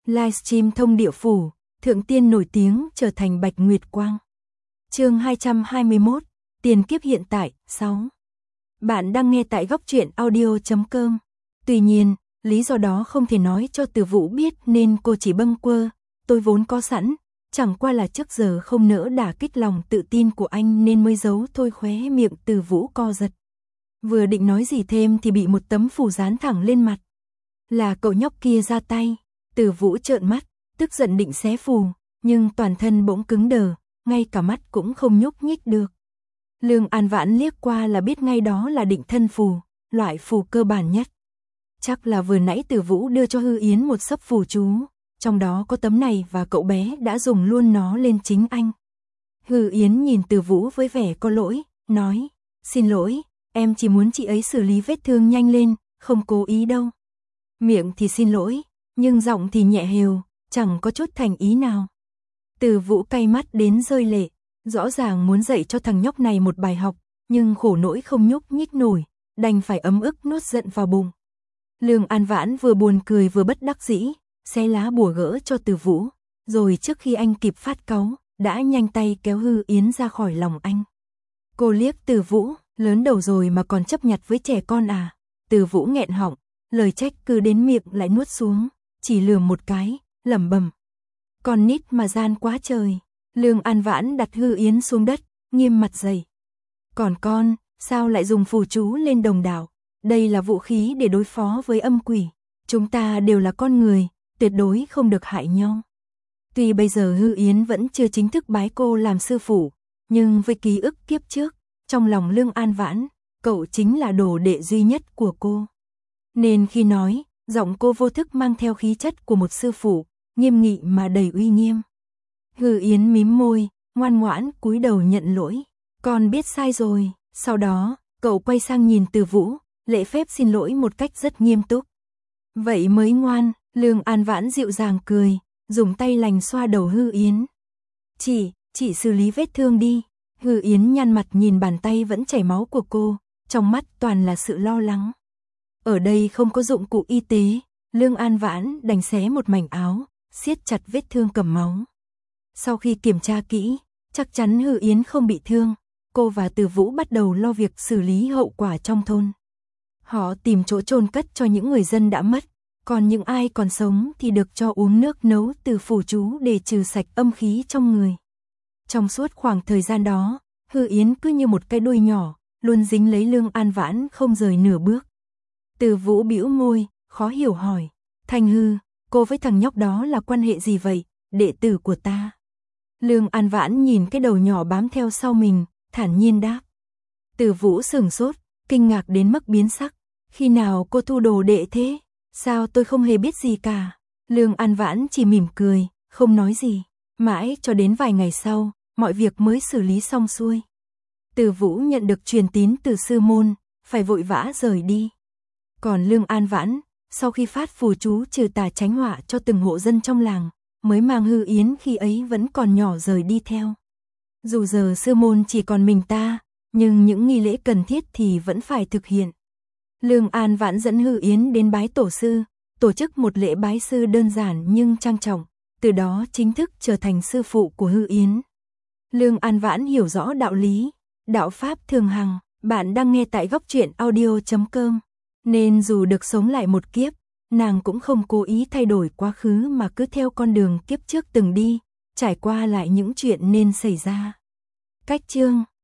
Livestream thông địa phủ, thượng tiên nổi tiếng trở thành Bạch Nguyệt Quang. Chương 221, tiền kiếp hiện tại, 6. Bạn đang nghe tại góc truyện audio.com. Tuy nhiên, lý do đó không thể nói cho Từ Vũ biết nên cô chỉ bâng quơ, tôi vốn có sẵn, chẳng qua là trước giờ không nỡ đả kích lòng tự tin của anh nên mới giấu thôi. Khóe miệng Từ Vũ co giật. Vừa định nói gì thêm thì bị một tấm phù dán thẳng lên mặt. Là cậu nhóc kia ra tay. Từ Vũ trợn mắt, tức giận định xé phù, nhưng toàn thân bỗng cứng đờ, ngay cả mắt cũng không nhúc nhích được. Lương An Vãn liếc qua là biết ngay đó là định thân phù, loại phù cơ bản nhất. Chắc là vừa nãy Từ Vũ đưa cho Hư Yến một xấp phù chú, trong đó có tấm này và cậu bé đã dùng luôn nó lên chính anh. Hư Yến nhìn Từ Vũ với vẻ có lỗi, nói, xin lỗi, em chỉ muốn chị ấy xử lý vết thương nhanh lên, không cố ý đâu. Miệng thì xin lỗi, nhưng giọng thì nhẹ hều, chẳng có chút thành ý nào. Từ Vũ cay mắt đến rơi lệ, rõ ràng muốn dạy cho thằng nhóc này một bài học, nhưng khổ nỗi không nhúc nhích nổi, đành phải ấm ức nuốt giận vào bụng. Lương An Vãn vừa buồn cười vừa bất đắc dĩ, xé lá bùa gỡ cho Từ Vũ, rồi trước khi anh kịp phát cáu, đã nhanh tay kéo Hư Yến ra khỏi lòng anh. Cô liếc Từ Vũ, lớn đầu rồi mà còn chấp nhặt với trẻ con à? Từ Vũ nghẹn họng, lời trách cứ đến miệng lại nuốt xuống, chỉ lườm một cái, lẩm bẩm. Con nít mà gian quá trời. Lương An Vãn đặt Hư Yến xuống đất, nghiêm mặt dày. Còn con, sao lại dùng phù chú lên đồng đảo? Đây là vũ khí để đối phó với âm quỷ. Chúng ta đều là con người, tuyệt đối không được hại nhau. Tuy bây giờ Hư Yến vẫn chưa chính thức bái cô làm sư phụ, nhưng với ký ức kiếp trước, trong lòng Lương An Vãn, cậu chính là đồ đệ duy nhất của cô. Nên khi nói, giọng cô vô thức mang theo khí chất của một sư phụ, nghiêm nghị mà đầy uy nghiêm. Hư Yến mím môi, ngoan ngoãn cúi đầu nhận lỗi. Con biết sai rồi. Sau đó, cậu quay sang nhìn Từ Vũ, lễ phép xin lỗi một cách rất nghiêm túc. Vậy mới ngoan. Lương An Vãn dịu dàng cười, dùng tay lành xoa đầu Hư Yến. Chỉ xử lý vết thương đi. Hư Yến nhăn mặt nhìn bàn tay vẫn chảy máu của cô, trong mắt toàn là sự lo lắng. Ở đây không có dụng cụ y tế, Lương An Vãn đành xé một mảnh áo, siết chặt vết thương cầm máu. Sau khi kiểm tra kỹ, chắc chắn Hư Yến không bị thương, cô và Từ Vũ bắt đầu lo việc xử lý hậu quả trong thôn. Họ tìm chỗ chôn cất cho những người dân đã mất, còn những ai còn sống thì được cho uống nước nấu từ phù chú để trừ sạch âm khí trong người. Trong suốt khoảng thời gian đó, Hư Yến cứ như một cái đuôi nhỏ, luôn dính lấy Lương An Vãn không rời nửa bước. Từ Vũ bĩu môi, khó hiểu hỏi, Thanh Hư, cô với thằng nhóc đó là quan hệ gì vậy, đệ tử của ta? Lương An Vãn nhìn cái đầu nhỏ bám theo sau mình, thản nhiên đáp. Từ Vũ sửng sốt, kinh ngạc đến mức biến sắc. Khi nào cô thu đồ đệ thế? Sao tôi không hề biết gì cả? Lương An Vãn chỉ mỉm cười, không nói gì. Mãi cho đến vài ngày sau, mọi việc mới xử lý xong xuôi. Từ Vũ nhận được truyền tín từ sư môn, phải vội vã rời đi. Còn Lương An Vãn, sau khi phát phù chú trừ tà tránh họa cho từng hộ dân trong làng, mới mang Hư Yến khi ấy vẫn còn nhỏ rời đi theo. Dù giờ sư môn chỉ còn mình ta, nhưng những nghi lễ cần thiết thì vẫn phải thực hiện. Lương An Vãn dẫn Hư Yến đến bái tổ sư, tổ chức một lễ bái sư đơn giản nhưng trang trọng, từ đó chính thức trở thành sư phụ của Hư Yến. Lương An Vãn hiểu rõ đạo lý, đạo pháp thường hằng, bạn đang nghe tại góc truyện audio.com, nên dù được sống lại một kiếp, nàng cũng không cố ý thay đổi quá khứ mà cứ theo con đường kiếp trước từng đi, trải qua lại những chuyện nên xảy ra. Cách chương